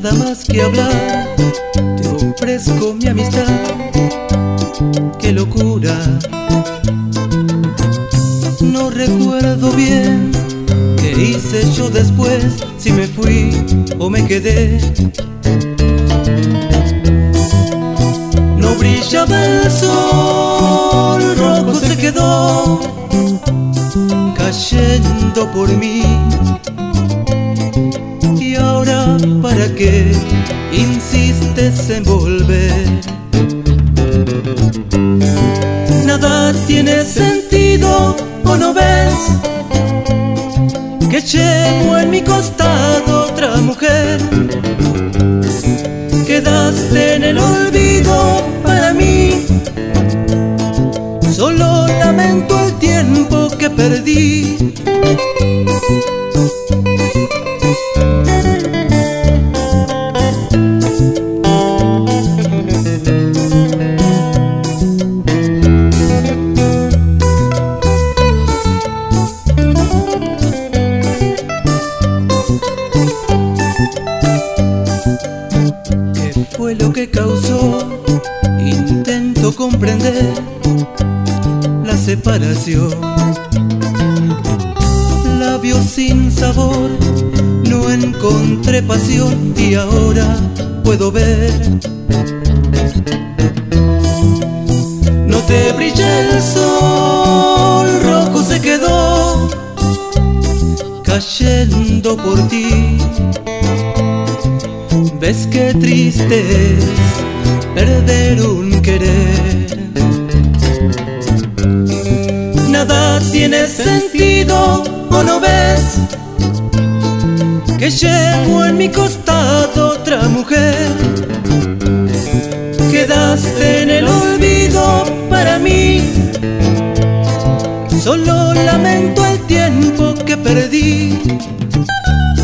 nada más que hablar, te ofrezco mi amistad. ¡Qué locura! No recuerdo bien qué hice yo después, si me fui o me quedé. No brillaba el sol, rojo se quedó, cayendo por mí. Y ahora, ¿para qué insistes en volver? Nada tiene sentido, ¿o no ves? Que llevo en mi costado otra mujer. Quedaste en el olvido para mí. Solo lamento el tiempo que perdí. ¿Qué fue lo que causó? Intento comprender la separación. Labios sin sabor, no encontré pasión y ahora puedo ver. No te brilla el sol, rojo se quedó, cayendo por ti. ¿Ves qué triste es perder un querer? Nada tiene sentido, ¿o no ves? Que llevo en mi costado otra mujer. Quedaste en el olvido para mí. Solo lamento el tiempo que perdí.